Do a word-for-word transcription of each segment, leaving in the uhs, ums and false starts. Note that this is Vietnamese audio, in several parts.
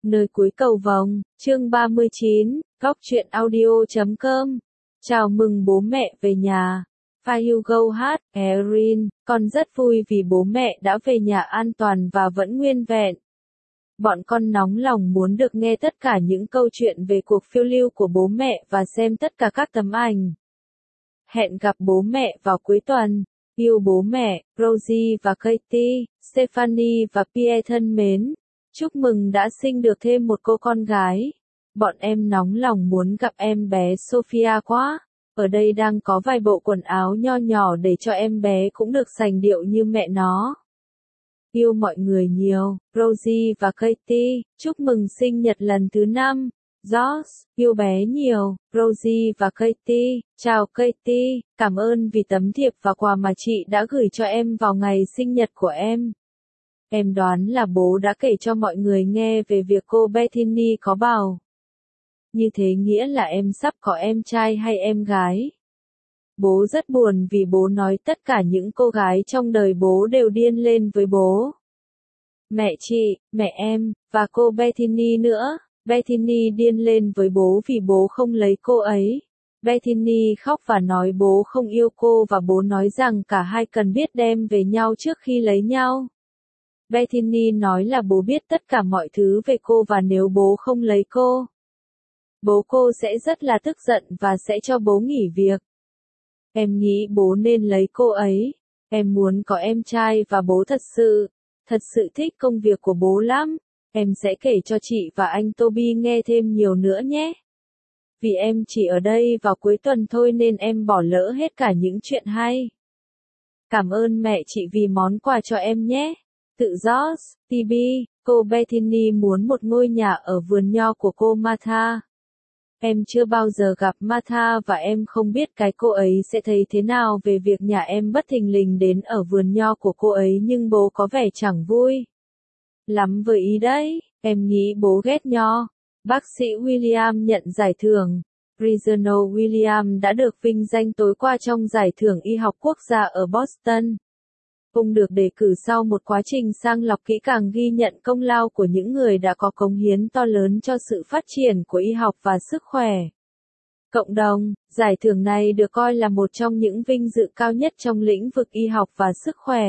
Nơi cuối cầu vồng, chương ba mươi chín, góc truyện audio chấm com. Chào mừng bố mẹ về nhà. Fire You Go Hát, Erin, con rất vui vì bố mẹ đã về nhà an toàn và vẫn nguyên vẹn. Bọn con nóng lòng muốn được nghe tất cả những câu chuyện về cuộc phiêu lưu của bố mẹ và xem tất cả các tấm ảnh. Hẹn gặp bố mẹ vào cuối tuần. Yêu bố mẹ, Rosie và Katie, Stephanie và Pierre thân mến. Chúc mừng đã sinh được thêm một cô con gái. Bọn em nóng lòng muốn gặp em bé Sophia quá. Ở đây đang có vài bộ quần áo nho nhỏ để cho em bé cũng được sành điệu như mẹ nó. Yêu mọi người nhiều, Rosie và Katie, chúc mừng sinh nhật lần thứ năm. George, yêu bé nhiều, Rosie và Katie, chào Katie, cảm ơn vì tấm thiệp và quà mà chị đã gửi cho em vào ngày sinh nhật của em. Em đoán là bố đã kể cho mọi người nghe về việc cô Bethany có bầu. Như thế nghĩa là em sắp có em trai hay em gái. Bố rất buồn vì bố nói tất cả những cô gái trong đời bố đều điên lên với bố. Mẹ chị, mẹ em, và cô Bethany nữa. Bethany điên lên với bố vì bố không lấy cô ấy. Bethany khóc và nói bố không yêu cô và bố nói rằng cả hai cần biết đem về nhau trước khi lấy nhau. Bethany nói là bố biết tất cả mọi thứ về cô và nếu bố không lấy cô, bố cô sẽ rất là tức giận và sẽ cho bố nghỉ việc. Em nghĩ bố nên lấy cô ấy. Em muốn có em trai và bố thật sự, thật sự thích công việc của bố lắm. Em sẽ kể cho chị và anh Toby nghe thêm nhiều nữa nhé. Vì em chỉ ở đây vào cuối tuần thôi nên em bỏ lỡ hết cả những chuyện hay. Cảm ơn mẹ chị vì món quà cho em nhé. Tự George, tê bê, cô Bethany muốn một ngôi nhà ở vườn nho của cô Martha. Em chưa bao giờ gặp Martha và em không biết cái cô ấy sẽ thấy thế nào về việc nhà em bất thình lình đến ở vườn nho của cô ấy nhưng bố có vẻ chẳng vui lắm với ý đấy, em nghĩ bố ghét nho. Bác sĩ William nhận giải thưởng. Reginald William đã được vinh danh tối qua trong giải thưởng y học quốc gia ở Boston. Ông được đề cử sau một quá trình sang lọc kỹ càng ghi nhận công lao của những người đã có cống hiến to lớn cho sự phát triển của y học và sức khỏe cộng đồng. Giải thưởng này được coi là một trong những vinh dự cao nhất trong lĩnh vực y học và sức khỏe.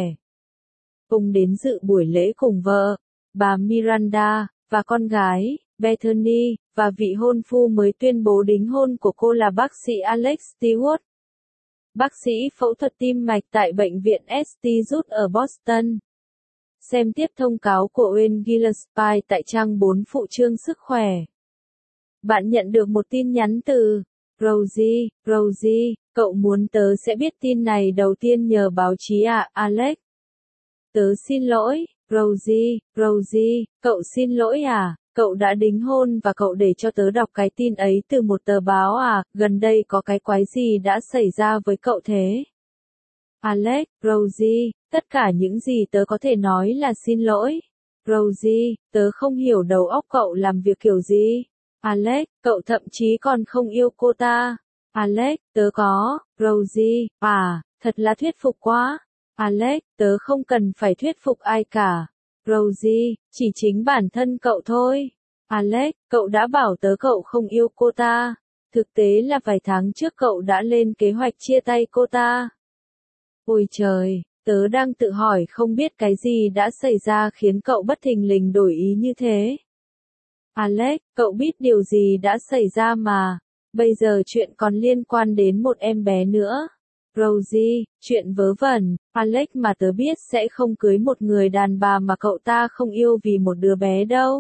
Ông đến dự buổi lễ cùng vợ, bà Miranda, và con gái, Bethany, và vị hôn phu mới tuyên bố đính hôn của cô là bác sĩ Alex Stewart, bác sĩ phẫu thuật tim mạch tại bệnh viện ét tê Judd ở Boston. Xem tiếp thông cáo của Wayne Gillespie tại trang bốn phụ chương sức khỏe. Bạn nhận được một tin nhắn từ Rosie, Rosie, cậu muốn tớ sẽ biết tin này đầu tiên nhờ báo chí à, Alex? Tớ xin lỗi, Rosie, Rosie, cậu xin lỗi à, cậu đã đính hôn và cậu để cho tớ đọc cái tin ấy từ một tờ báo à, gần đây có cái quái gì đã xảy ra với cậu thế? Alex, Rosie, tất cả những gì tớ có thể nói là xin lỗi. Rosie, tớ không hiểu đầu óc cậu làm việc kiểu gì. Alex, cậu thậm chí còn không yêu cô ta. Alex, tớ có. Rosie, à, thật là thuyết phục quá. Alex, tớ không cần phải thuyết phục ai cả. Rosie, chỉ chính bản thân cậu thôi. Alex, cậu đã bảo tớ cậu không yêu cô ta. Thực tế là vài tháng trước cậu đã lên kế hoạch chia tay cô ta. Ôi trời, tớ đang tự hỏi không biết cái gì đã xảy ra khiến cậu bất thình lình đổi ý như thế. Alex, cậu biết điều gì đã xảy ra mà. Bây giờ chuyện còn liên quan đến một em bé nữa. Rosie, chuyện vớ vẩn, Alex mà tớ biết sẽ không cưới một người đàn bà mà cậu ta không yêu vì một đứa bé đâu.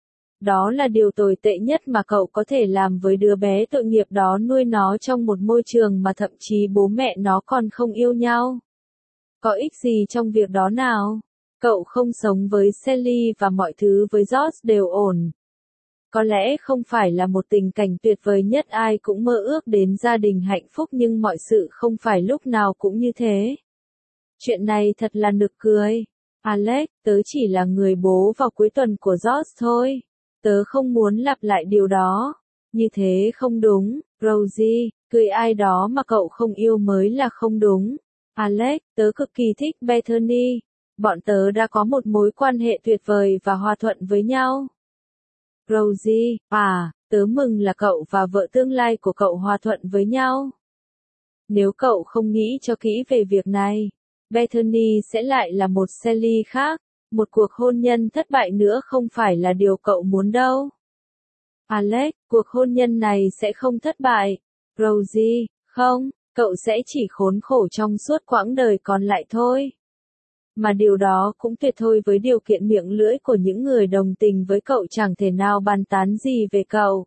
Đó là điều tồi tệ nhất mà cậu có thể làm với đứa bé tội nghiệp đó, nuôi nó trong một môi trường mà thậm chí bố mẹ nó còn không yêu nhau. Có ích gì trong việc đó nào? Cậu không sống với Sally và mọi thứ với George đều ổn. Có lẽ không phải là một tình cảnh tuyệt vời nhất ai cũng mơ ước đến gia đình hạnh phúc nhưng mọi sự không phải lúc nào cũng như thế. Chuyện này thật là nực cười. Alex, tớ chỉ là người bố vào cuối tuần của George thôi. Tớ không muốn lặp lại điều đó. Như thế không đúng. Rosie, cưới ai đó mà cậu không yêu mới là không đúng. Alex, tớ cực kỳ thích Bethany. Bọn tớ đã có một mối quan hệ tuyệt vời và hòa thuận với nhau. Rosie, à, tớ mừng là cậu và vợ tương lai của cậu hòa thuận với nhau. Nếu cậu không nghĩ cho kỹ về việc này, Bethany sẽ lại là một Sally khác, một cuộc hôn nhân thất bại nữa không phải là điều cậu muốn đâu. Alex, cuộc hôn nhân này sẽ không thất bại. Rosie, không, cậu sẽ chỉ khốn khổ trong suốt quãng đời còn lại thôi. Mà điều đó cũng tuyệt thôi với điều kiện miệng lưỡi của những người đồng tình với cậu chẳng thể nào bàn tán gì về cậu.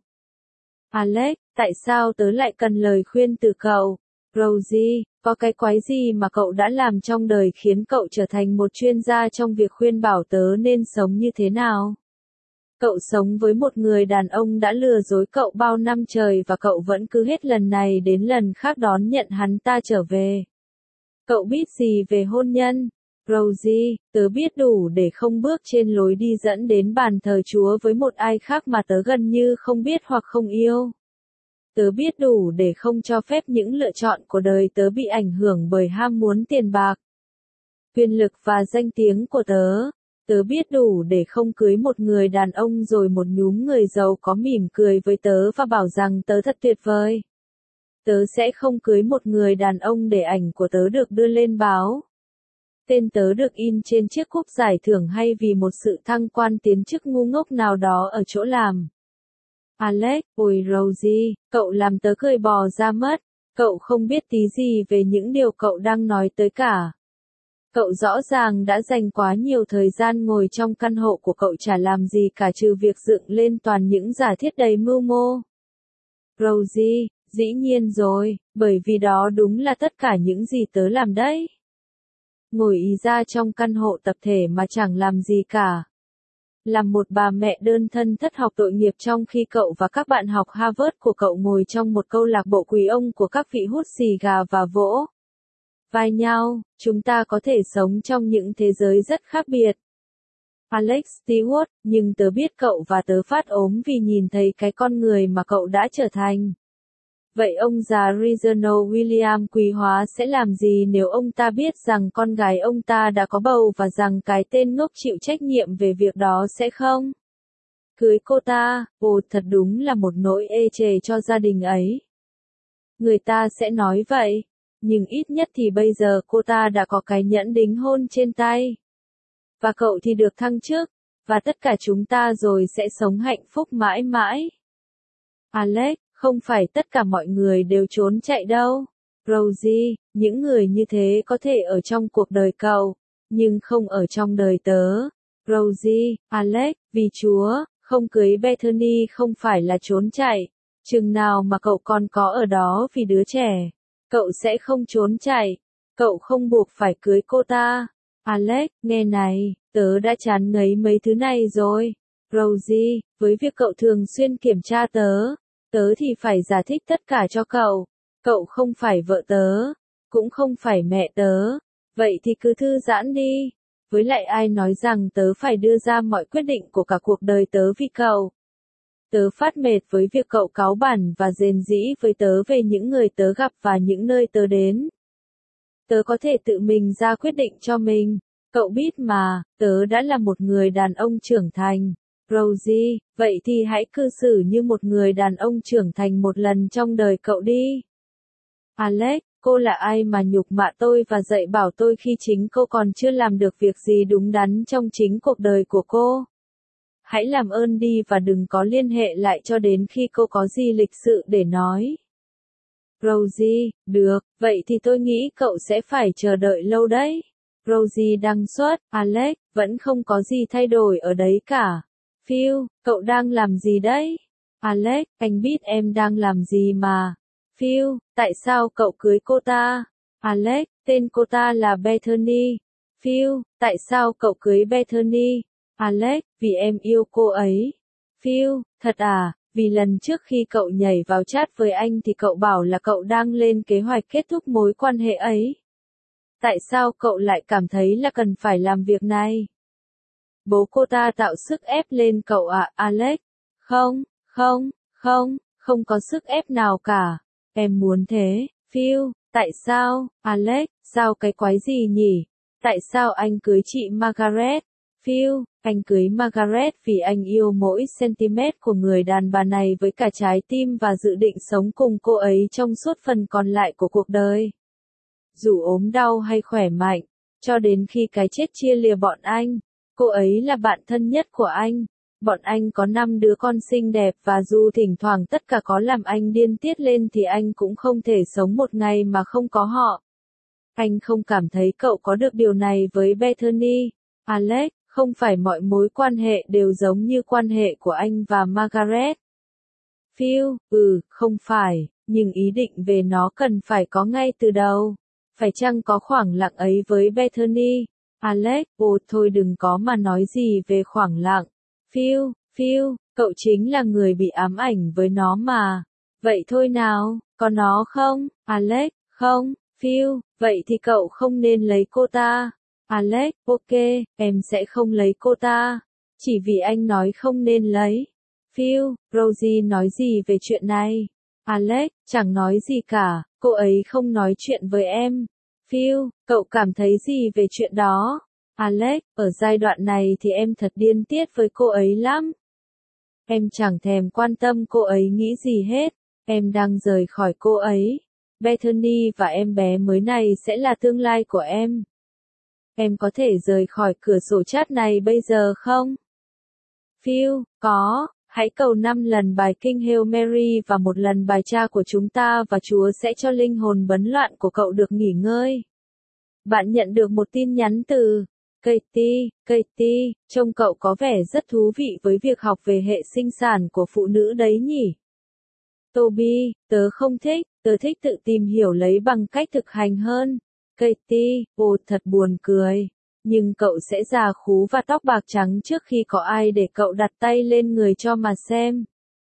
Alex, tại sao tớ lại cần lời khuyên từ cậu? Rosie, có cái quái gì mà cậu đã làm trong đời khiến cậu trở thành một chuyên gia trong việc khuyên bảo tớ nên sống như thế nào? Cậu sống với một người đàn ông đã lừa dối cậu bao năm trời và cậu vẫn cứ hết lần này đến lần khác đón nhận hắn ta trở về. Cậu biết gì về hôn nhân? Rosie, tớ biết đủ để không bước trên lối đi dẫn đến bàn thờ Chúa với một ai khác mà tớ gần như không biết hoặc không yêu. Tớ biết đủ để không cho phép những lựa chọn của đời tớ bị ảnh hưởng bởi ham muốn tiền bạc, quyền lực và danh tiếng của tớ. Tớ biết đủ để không cưới một người đàn ông rồi một nhúm người giàu có mỉm cười với tớ và bảo rằng tớ thật tuyệt vời. Tớ sẽ không cưới một người đàn ông để ảnh của tớ được đưa lên báo. Tên tớ được in trên chiếc cúp giải thưởng hay vì một sự thăng quan tiến chức ngu ngốc nào đó ở chỗ làm. Alex, ôi Rosie, cậu làm tớ cười bò ra mất. Cậu không biết tí gì về những điều cậu đang nói tới cả. Cậu rõ ràng đã dành quá nhiều thời gian ngồi trong căn hộ của cậu chả làm gì cả trừ việc dựng lên toàn những giả thiết đầy mưu mô. Rosie, dĩ nhiên rồi, bởi vì đó đúng là tất cả những gì tớ làm đấy. Ngồi ý ra trong căn hộ tập thể mà chẳng làm gì cả. Làm một bà mẹ đơn thân thất học tội nghiệp trong khi cậu và các bạn học Harvard của cậu ngồi trong một câu lạc bộ quý ông của các vị hút xì gà và vỗ vai nhau, chúng ta có thể sống trong những thế giới rất khác biệt. Alex Stewart, nhưng tớ biết cậu và tớ phát ốm vì nhìn thấy cái con người mà cậu đã trở thành. Vậy ông già Reginald William quý hóa sẽ làm gì nếu ông ta biết rằng con gái ông ta đã có bầu và rằng cái tên ngốc chịu trách nhiệm về việc đó sẽ không cưới cô ta? Ồ, thật đúng là một nỗi ê chề cho gia đình ấy. Người ta sẽ nói vậy. Nhưng ít nhất thì bây giờ cô ta đã có cái nhẫn đính hôn trên tay. Và cậu thì được thăng chức. Và tất cả chúng ta rồi sẽ sống hạnh phúc mãi mãi. Alex, không phải tất cả mọi người đều trốn chạy đâu. Rosie, những người như thế có thể ở trong cuộc đời cậu, nhưng không ở trong đời tớ. Rosie, Alex, vì Chúa, không cưới Bethany không phải là trốn chạy. Chừng nào mà cậu còn có ở đó vì đứa trẻ. Cậu sẽ không trốn chạy. Cậu không buộc phải cưới cô ta. Alex, nghe này, tớ đã chán ngấy mấy thứ này rồi. Rosie, với việc cậu thường xuyên kiểm tra tớ, tớ thì phải giải thích tất cả cho cậu. Cậu không phải vợ tớ, cũng không phải mẹ tớ. Vậy thì cứ thư giãn đi. Với lại ai nói rằng tớ phải đưa ra mọi quyết định của cả cuộc đời tớ vì cậu. Tớ phát mệt với việc cậu cáu bẳn và rền rĩ với tớ về những người tớ gặp và những nơi tớ đến. Tớ có thể tự mình ra quyết định cho mình. Cậu biết mà, tớ đã là một người đàn ông trưởng thành. Rosie, vậy thì hãy cư xử như một người đàn ông trưởng thành một lần trong đời cậu đi. Alex, cô là ai mà nhục mạ tôi và dạy bảo tôi khi chính cô còn chưa làm được việc gì đúng đắn trong chính cuộc đời của cô? Hãy làm ơn đi và đừng có liên hệ lại cho đến khi cô có gì lịch sự để nói. Rosie, được, vậy thì tôi nghĩ cậu sẽ phải chờ đợi lâu đấy. Rosie đăng xuất, Alex, vẫn không có gì thay đổi ở đấy cả. Phil, cậu đang làm gì đấy? Alex, anh biết em đang làm gì mà. Phil, tại sao cậu cưới cô ta? Alex, tên cô ta là Bethany. Phil, tại sao cậu cưới Bethany? Alex, vì em yêu cô ấy. Phil, thật à, vì lần trước khi cậu nhảy vào chat với anh thì cậu bảo là cậu đang lên kế hoạch kết thúc mối quan hệ ấy. Tại sao cậu lại cảm thấy là cần phải làm việc này? Bố cô ta tạo sức ép lên cậu ạ, à, Alex. Không, không, không, không có sức ép nào cả. Em muốn thế. Phil, tại sao? Alex, sao cái quái gì nhỉ? Tại sao anh cưới chị Margaret? Phil, Anh cưới Margaret vì anh yêu mỗi centimet của người đàn bà này với cả trái tim và dự định sống cùng cô ấy trong suốt phần còn lại của cuộc đời. Dù ốm đau hay khỏe mạnh, cho đến khi cái chết chia lìa bọn anh, cô ấy là bạn thân nhất của anh. Bọn anh có năm đứa con xinh đẹp và dù thỉnh thoảng tất cả có làm anh điên tiết lên thì anh cũng không thể sống một ngày mà không có họ. Anh không cảm thấy cậu có được điều này với Bethany. Alex, không phải mọi mối quan hệ đều giống như quan hệ của anh và Margaret. Phil, ừ, không phải, nhưng ý định về nó cần phải có ngay từ đầu. Phải chăng có khoảng lặng ấy với Bethany? Alex, ồ thôi đừng có mà nói gì về khoảng lặng. Phil, Phil, cậu chính là người bị ám ảnh với nó mà. Vậy thôi nào, có nó không? Alex, không. Phil, vậy thì cậu không nên lấy cô ta. Alex, ok, em sẽ không lấy cô ta. Chỉ vì anh nói không nên lấy. Phil, Rosie nói gì về chuyện này? Alex, chẳng nói gì cả, cô ấy không nói chuyện với em. Phil, cậu cảm thấy gì về chuyện đó? Alex, ở giai đoạn này thì em thật điên tiết với cô ấy lắm. Em chẳng thèm quan tâm cô ấy nghĩ gì hết, em đang rời khỏi cô ấy. Bethany và em bé mới này sẽ là tương lai của em. Em có thể rời khỏi cửa sổ chat này bây giờ không? Phil, có, hãy cầu năm lần bài kinh Hail Mary và một lần bài cha của chúng ta và Chúa sẽ cho linh hồn bấn loạn của cậu được nghỉ ngơi. Bạn nhận được một tin nhắn từ Katie, Katie, trông cậu có vẻ rất thú vị với việc học về hệ sinh sản của phụ nữ đấy nhỉ? Toby, tớ không thích, tớ thích tự tìm hiểu lấy bằng cách thực hành hơn. Katie, ồ thật buồn cười. Nhưng cậu sẽ già khú và tóc bạc trắng trước khi có ai để cậu đặt tay lên người cho mà xem.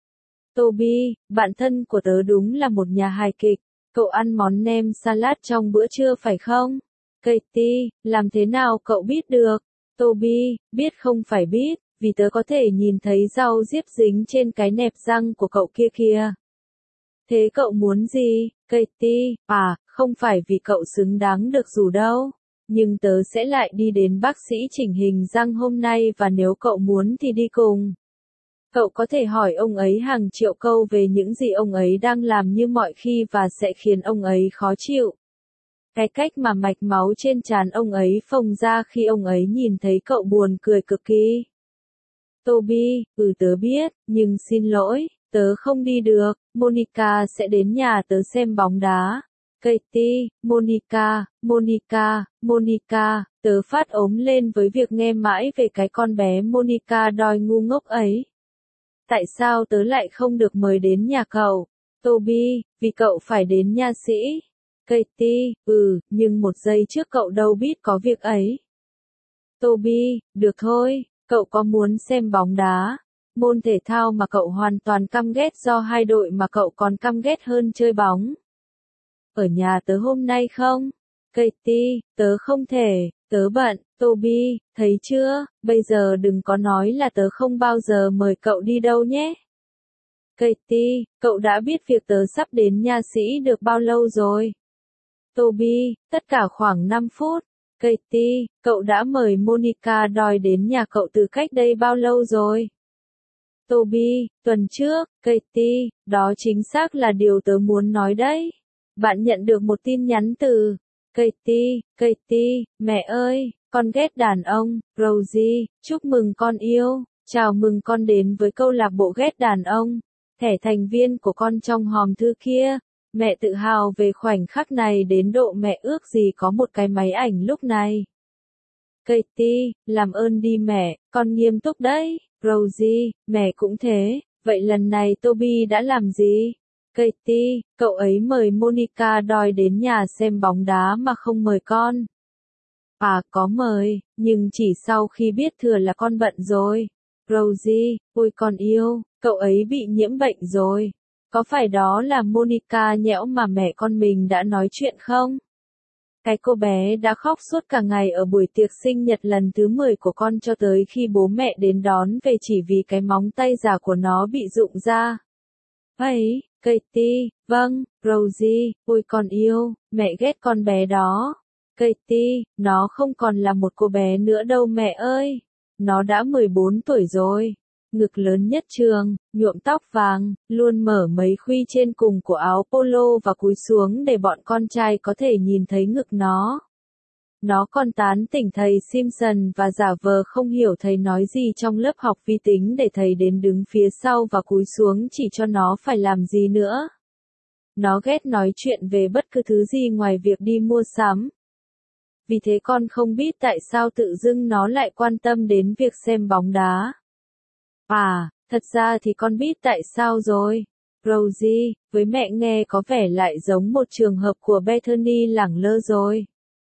Toby, bạn thân của tớ đúng là một nhà hài kịch. Cậu ăn món nem salad trong bữa trưa phải không? Katie, làm thế nào cậu biết được? Toby, biết không phải biết, vì tớ có thể nhìn thấy rau diếp dính trên cái nẹp răng của cậu kia kìa. Thế cậu muốn gì? Katie, à, không phải vì cậu xứng đáng được dù đâu. Nhưng tớ sẽ lại đi đến bác sĩ chỉnh hình răng hôm nay và nếu cậu muốn thì đi cùng. Cậu có thể hỏi ông ấy hàng triệu câu về những gì ông ấy đang làm như mọi khi và sẽ khiến ông ấy khó chịu. Cái cách mà mạch máu trên trán ông ấy phồng ra khi ông ấy nhìn thấy cậu buồn cười cực kỳ. Toby, ừ tớ biết, nhưng xin lỗi, tớ không đi được, Monica sẽ đến nhà tớ xem bóng đá. Katie, Monica, Monica, Monica, tớ phát ốm lên với việc nghe mãi về cái con bé Monica đòi ngu ngốc ấy. Tại sao tớ lại không được mời đến nhà cậu? Toby, vì cậu phải đến nha sĩ. Katie, ừ, nhưng một giây trước cậu đâu biết có việc ấy. Toby, được thôi, cậu có muốn xem bóng đá? Môn thể thao mà cậu hoàn toàn căm ghét do hai đội mà cậu còn căm ghét hơn chơi bóng. Ở nhà tớ hôm nay không? Katie, tớ không thể, tớ bận. Toby, thấy chưa, bây giờ đừng có nói là tớ không bao giờ mời cậu đi đâu nhé. Katie, cậu đã biết việc tớ sắp đến nha sĩ được bao lâu rồi? Toby, tất cả khoảng năm phút. Katie, cậu đã mời Monica đòi đến nhà cậu từ cách đây bao lâu rồi? Toby, tuần trước. Katie, đó chính xác là điều tớ muốn nói đấy. Bạn nhận được một tin nhắn từ Katie, Katie, mẹ ơi, con ghét đàn ông. Rosie, chúc mừng con yêu, chào mừng con đến với câu lạc bộ ghét đàn ông. Thẻ thành viên của con trong hòm thư kia. Mẹ tự hào về khoảnh khắc này đến độ mẹ ước gì có một cái máy ảnh lúc này. Katie, làm ơn đi mẹ, con nghiêm túc đấy. Rosie, mẹ cũng thế, vậy lần này Toby đã làm gì? Katie, cậu ấy mời Monica đòi đến nhà xem bóng đá mà không mời con. À, có mời, nhưng chỉ sau khi biết thừa là con bận rồi. Rosie, ôi con yêu, cậu ấy bị nhiễm bệnh rồi. Có phải đó là Monica nhẽo mà mẹ con mình đã nói chuyện không? Cái cô bé đã khóc suốt cả ngày ở buổi tiệc sinh nhật lần thứ mười của con cho tới khi bố mẹ đến đón về chỉ vì cái móng tay giả của nó bị rụng ra. Ấy, Katie, vâng, Rosie, ôi con yêu, mẹ ghét con bé đó. Katie, nó không còn là một cô bé nữa đâu mẹ ơi. Nó đã mười bốn tuổi rồi. Ngực lớn nhất trường, nhuộm tóc vàng, luôn mở mấy khuy trên cùng của áo polo và cúi xuống để bọn con trai có thể nhìn thấy ngực nó. Nó còn tán tỉnh thầy Simpson và giả vờ không hiểu thầy nói gì trong lớp học vi tính để thầy đến đứng phía sau và cúi xuống chỉ cho nó phải làm gì nữa. Nó ghét nói chuyện về bất cứ thứ gì ngoài việc đi mua sắm. Vì thế con không biết tại sao tự dưng nó lại quan tâm đến việc xem bóng đá. À, thật ra thì con biết tại sao rồi. Rosie, với mẹ nghe có vẻ lại giống một trường hợp của Bethany lẳng lơ rồi.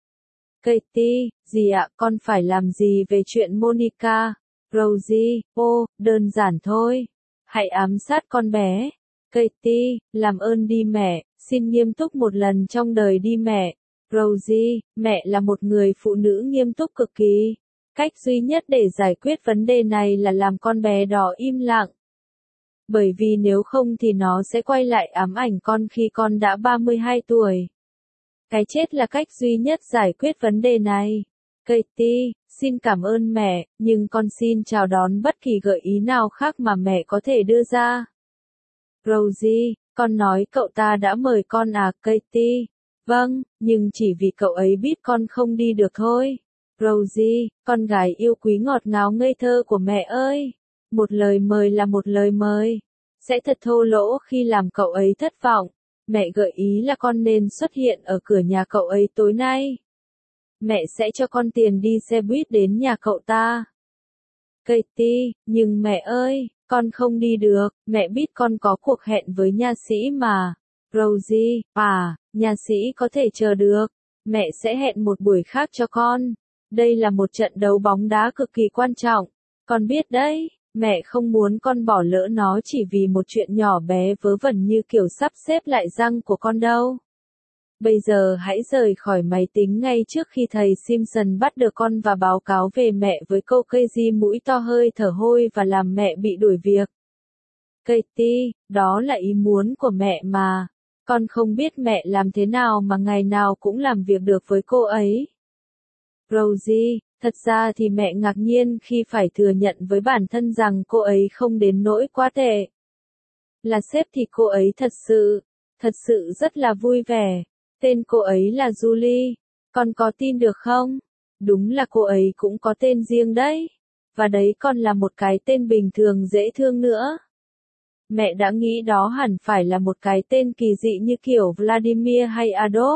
Katie, gì ạ, con phải làm gì về chuyện Monica? Rosie, ô, đơn giản thôi. Hãy ám sát con bé. Katie, làm ơn đi mẹ, xin nghiêm túc một lần trong đời đi mẹ. Rosie, mẹ là một người phụ nữ nghiêm túc cực kỳ. Cách duy nhất để giải quyết vấn đề này là làm con bé đó im lặng. Bởi vì nếu không thì nó sẽ quay lại ám ảnh con khi con đã ba mươi hai tuổi. Cái chết là cách duy nhất giải quyết vấn đề này. Katie, xin cảm ơn mẹ, nhưng con xin chào đón bất kỳ gợi ý nào khác mà mẹ có thể đưa ra. Rosie, con nói cậu ta đã mời con à, Katie? Vâng, nhưng chỉ vì cậu ấy biết con không đi được thôi. Rosie, con gái yêu quý ngọt ngào ngây thơ của mẹ ơi. Một lời mời là một lời mời. Sẽ thật thô lỗ khi làm cậu ấy thất vọng. Mẹ gợi ý là con nên xuất hiện ở cửa nhà cậu ấy tối nay. Mẹ sẽ cho con tiền đi xe buýt đến nhà cậu ta. Katie, nhưng mẹ ơi, con không đi được, mẹ biết con có cuộc hẹn với nha sĩ mà. Rosie, à, nha sĩ có thể chờ được. Mẹ sẽ hẹn một buổi khác cho con. Đây là một trận đấu bóng đá cực kỳ quan trọng. Con biết đấy, mẹ không muốn con bỏ lỡ nó chỉ vì một chuyện nhỏ bé vớ vẩn như kiểu sắp xếp lại răng của con đâu. Bây giờ hãy rời khỏi máy tính ngay trước khi thầy Simpson bắt được con và báo cáo về mẹ với câu Casey mũi to hơi thở hôi và làm mẹ bị đuổi việc. Katie, đó là ý muốn của mẹ mà. Con không biết mẹ làm thế nào mà ngày nào cũng làm việc được với cô ấy. Rosie, thật ra thì mẹ ngạc nhiên khi phải thừa nhận với bản thân rằng cô ấy không đến nỗi quá tệ. Là sếp thì cô ấy thật sự, thật sự rất là vui vẻ. Tên cô ấy là Julie. Con có tin được không? Đúng là cô ấy cũng có tên riêng đấy. Và đấy còn là một cái tên bình thường dễ thương nữa. Mẹ đã nghĩ đó hẳn phải là một cái tên kỳ dị như kiểu Vladimir hay Adolf.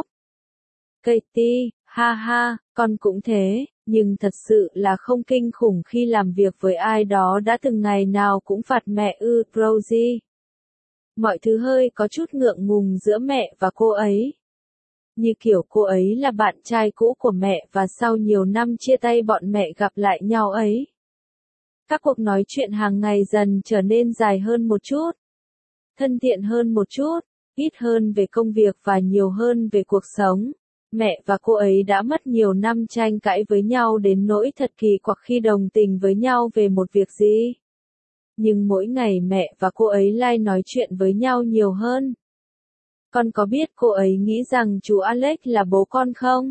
Katie, ha ha, con cũng thế, nhưng thật sự là không kinh khủng khi làm việc với ai đó đã từng ngày nào cũng phạt mẹ ư, Rosie. Mọi thứ hơi có chút ngượng ngùng giữa mẹ và cô ấy. Như kiểu cô ấy là bạn trai cũ của mẹ và sau nhiều năm chia tay bọn mẹ gặp lại nhau ấy. Các cuộc nói chuyện hàng ngày dần trở nên dài hơn một chút, thân thiện hơn một chút, ít hơn về công việc và nhiều hơn về cuộc sống. Mẹ và cô ấy đã mất nhiều năm tranh cãi với nhau đến nỗi thật kỳ quặc khi đồng tình với nhau về một việc gì. Nhưng mỗi ngày mẹ và cô ấy like nói chuyện với nhau nhiều hơn. Con có biết cô ấy nghĩ rằng chú Alex là bố con không?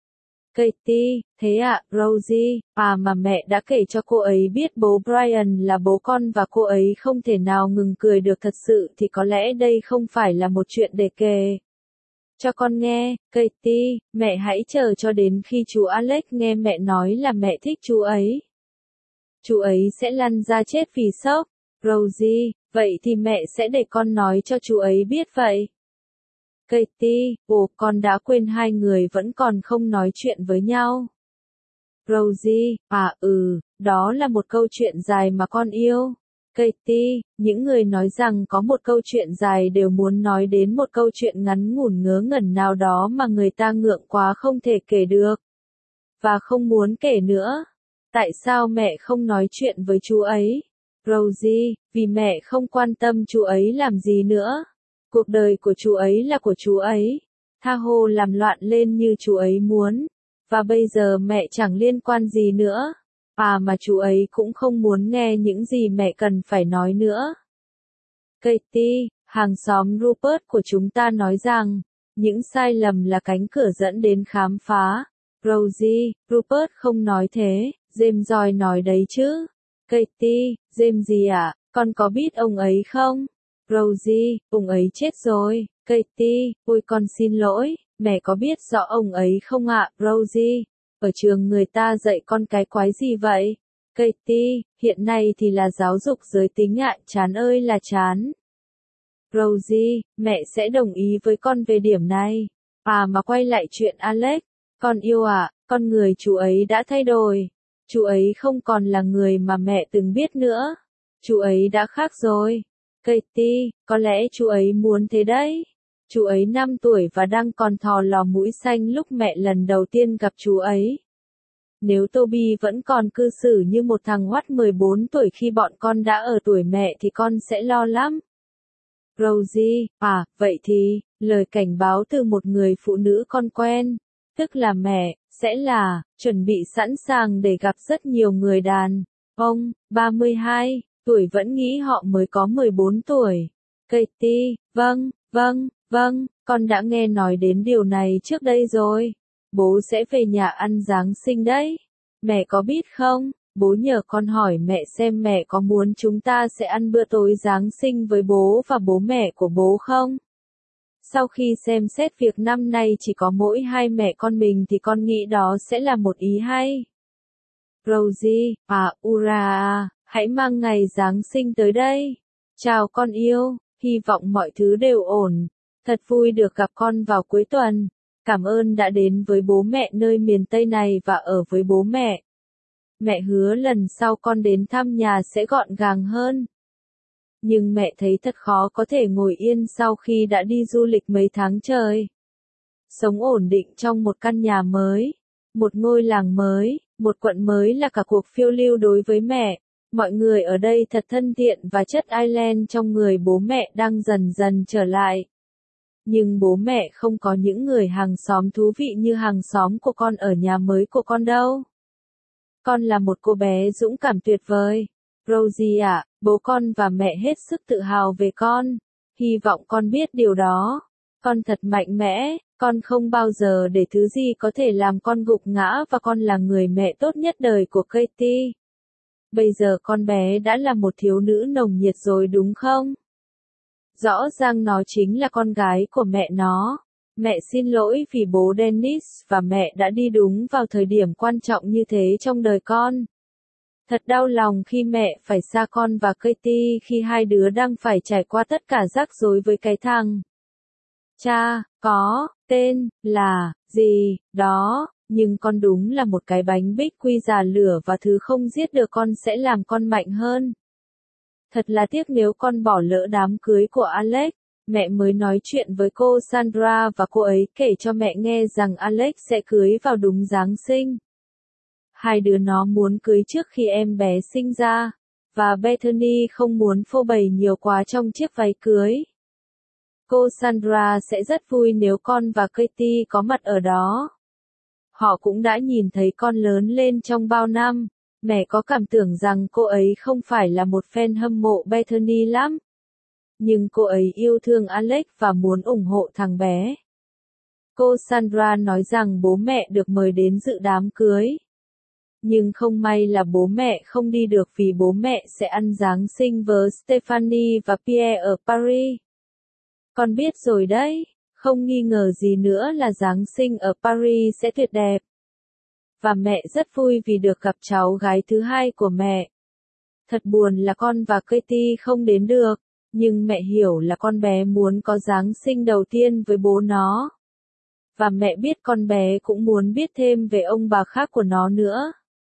Katie, thế ạ, Rosie, à mà mẹ đã kể cho cô ấy biết bố Brian là bố con và cô ấy không thể nào ngừng cười được thật sự thì có lẽ đây không phải là một chuyện để kể. Cho con nghe, Katie, mẹ hãy chờ cho đến khi chú Alex nghe mẹ nói là mẹ thích chú ấy. Chú ấy sẽ lăn ra chết vì sốc. Rosie, vậy thì mẹ sẽ để con nói cho chú ấy biết vậy. Katie, ồ, con đã quên hai người vẫn còn không nói chuyện với nhau. Rosie, à ừ, đó là một câu chuyện dài mà con yêu. Katie, những người nói rằng có một câu chuyện dài đều muốn nói đến một câu chuyện ngắn ngủn ngớ ngẩn nào đó mà người ta ngượng quá không thể kể được. Và không muốn kể nữa. Tại sao mẹ không nói chuyện với chú ấy? Rosie, vì mẹ không quan tâm chú ấy làm gì nữa. Cuộc đời của chú ấy là của chú ấy. Tha hồ làm loạn lên như chú ấy muốn. Và bây giờ mẹ chẳng liên quan gì nữa. À mà chú ấy cũng không muốn nghe những gì mẹ cần phải nói nữa. Katie, hàng xóm Rupert của chúng ta nói rằng, những sai lầm là cánh cửa dẫn đến khám phá. Rosie, Rupert không nói thế, James Joy nói đấy chứ. Katie, James gì ạ? Con có biết ông ấy không? Rosie, ông ấy chết rồi. Katie, ôi con xin lỗi, mẹ có biết rõ ông ấy không ạ? Rosie, ở trường người ta dạy con cái quái gì vậy? Katie, hiện nay thì là giáo dục giới tính ạ, chán ơi là chán. Rosie, mẹ sẽ đồng ý với con về điểm này. À mà quay lại chuyện Alex, con yêu ạ, con người chú ấy đã thay đổi. Chú ấy không còn là người mà mẹ từng biết nữa. Chú ấy đã khác rồi. Katie, có lẽ chú ấy muốn thế đấy. Chú ấy năm tuổi và đang còn thò lò mũi xanh lúc mẹ lần đầu tiên gặp chú ấy. Nếu Toby vẫn còn cư xử như một thằng hoắt mười bốn tuổi khi bọn con đã ở tuổi mẹ thì con sẽ lo lắm. Rosie, à, vậy thì, lời cảnh báo từ một người phụ nữ con quen, tức là mẹ, sẽ là, chuẩn bị sẵn sàng để gặp rất nhiều người đàn. Ông, ba mươi hai, tuổi vẫn nghĩ họ mới có mười bốn tuổi. Katie, vâng, vâng, vâng, con đã nghe nói đến điều này trước đây rồi. Bố sẽ về nhà ăn Giáng sinh đấy. Mẹ có biết không? Bố nhờ con hỏi mẹ xem mẹ có muốn chúng ta sẽ ăn bữa tối Giáng sinh với bố và bố mẹ của bố không? Sau khi xem xét việc năm nay chỉ có mỗi hai mẹ con mình thì con nghĩ đó sẽ là một ý hay. Rosie, à, ura, hãy mang ngày Giáng sinh tới đây. Chào con yêu, hy vọng mọi thứ đều ổn. Thật vui được gặp con vào cuối tuần. Cảm ơn đã đến với bố mẹ nơi miền Tây này và ở với bố mẹ. Mẹ hứa lần sau con đến thăm nhà sẽ gọn gàng hơn. Nhưng mẹ thấy thật khó có thể ngồi yên sau khi đã đi du lịch mấy tháng trời. Sống ổn định trong một căn nhà mới, một ngôi làng mới, một quận mới là cả cuộc phiêu lưu đối với mẹ. Mọi người ở đây thật thân thiện và chất Ireland trong người bố mẹ đang dần dần trở lại. Nhưng bố mẹ không có những người hàng xóm thú vị như hàng xóm của con ở nhà mới của con đâu. Con là một cô bé dũng cảm tuyệt vời. Rosie ạ, bố con và mẹ hết sức tự hào về con. Hy vọng con biết điều đó. Con thật mạnh mẽ, con không bao giờ để thứ gì có thể làm con gục ngã và con là người mẹ tốt nhất đời của Katie. Bây giờ con bé đã là một thiếu nữ nồng nhiệt rồi đúng không? Rõ ràng nó chính là con gái của mẹ nó. Mẹ xin lỗi vì bố Dennis và mẹ đã đi đúng vào thời điểm quan trọng như thế trong đời con. Thật đau lòng khi mẹ phải xa con và Katie khi hai đứa đang phải trải qua tất cả rắc rối với cái thằng. Cha, có, tên, là, gì, đó, nhưng con đúng là một cái bánh bích quy già lửa và thứ không giết được con sẽ làm con mạnh hơn. Thật là tiếc nếu con bỏ lỡ đám cưới của Alex. Mẹ mới nói chuyện với cô Sandra và cô ấy kể cho mẹ nghe rằng Alex sẽ cưới vào đúng Giáng sinh. Hai đứa nó muốn cưới trước khi em bé sinh ra, và Bethany không muốn phô bày nhiều quá trong chiếc váy cưới. Cô Sandra sẽ rất vui nếu con và Katie có mặt ở đó. Họ cũng đã nhìn thấy con lớn lên trong bao năm. Mẹ có cảm tưởng rằng cô ấy không phải là một fan hâm mộ Bethany lắm. Nhưng cô ấy yêu thương Alex và muốn ủng hộ thằng bé. Cô Sandra nói rằng bố mẹ được mời đến dự đám cưới. Nhưng không may là bố mẹ không đi được vì bố mẹ sẽ ăn Giáng sinh với Stephanie và Pierre ở Paris. Con biết rồi đấy, không nghi ngờ gì nữa là Giáng sinh ở Paris sẽ tuyệt đẹp. Và mẹ rất vui vì được gặp cháu gái thứ hai của mẹ. Thật buồn là con và Katie không đến được. Nhưng mẹ hiểu là con bé muốn có Giáng sinh đầu tiên với bố nó. Và mẹ biết con bé cũng muốn biết thêm về ông bà khác của nó nữa.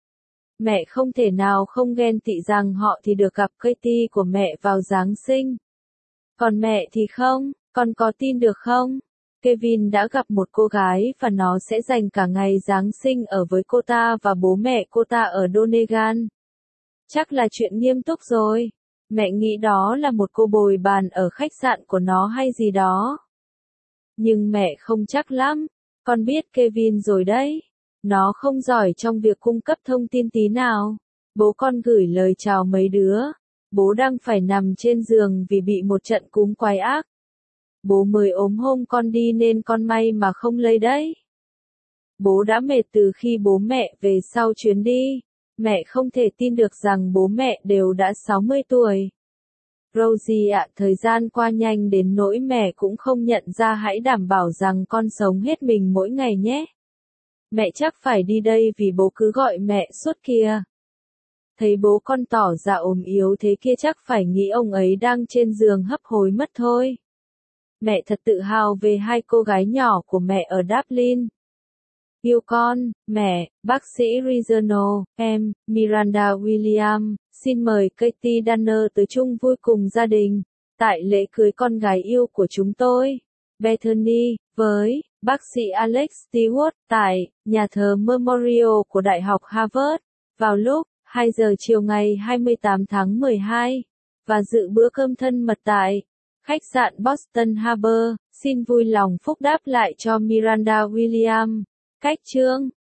Mẹ không thể nào không ghen tị rằng họ thì được gặp Katie của mẹ vào Giáng sinh. Còn mẹ thì không, con có tin được không? Kevin đã gặp một cô gái và nó sẽ dành cả ngày Giáng sinh ở với cô ta và bố mẹ cô ta ở Donegal. Chắc là chuyện nghiêm túc rồi. Mẹ nghĩ đó là một cô bồi bàn ở khách sạn của nó hay gì đó. Nhưng mẹ không chắc lắm. Con biết Kevin rồi đấy. Nó không giỏi trong việc cung cấp thông tin tí nào. Bố con gửi lời chào mấy đứa. Bố đang phải nằm trên giường vì bị một trận cúm quái ác. Bố mới ốm hôm con đi nên con may mà không lây đấy. Bố đã mệt từ khi bố mẹ về sau chuyến đi. Mẹ không thể tin được rằng bố mẹ đều đã sáu mươi tuổi. Rosie ạ, thời gian qua nhanh đến nỗi mẹ cũng không nhận ra, hãy đảm bảo rằng con sống hết mình mỗi ngày nhé. Mẹ chắc phải đi đây vì bố cứ gọi mẹ suốt kìa. Thấy bố con tỏ ra ốm yếu thế kia chắc phải nghĩ ông ấy đang trên giường hấp hối mất thôi. Mẹ thật tự hào về hai cô gái nhỏ của mẹ ở Dublin. Yêu con, mẹ, bác sĩ Regional, em, Miranda Williams, xin mời Katie Danner tới chung vui cùng gia đình, tại lễ cưới con gái yêu của chúng tôi, Bethany, với bác sĩ Alex Stewart, tại nhà thờ Memorial của Đại học Harvard, vào lúc hai giờ chiều ngày hai mươi tám tháng mười hai, và dự bữa cơm thân mật tại khách sạn Boston Harbor. Xin vui lòng phúc đáp lại cho Miranda Williams. Cách chương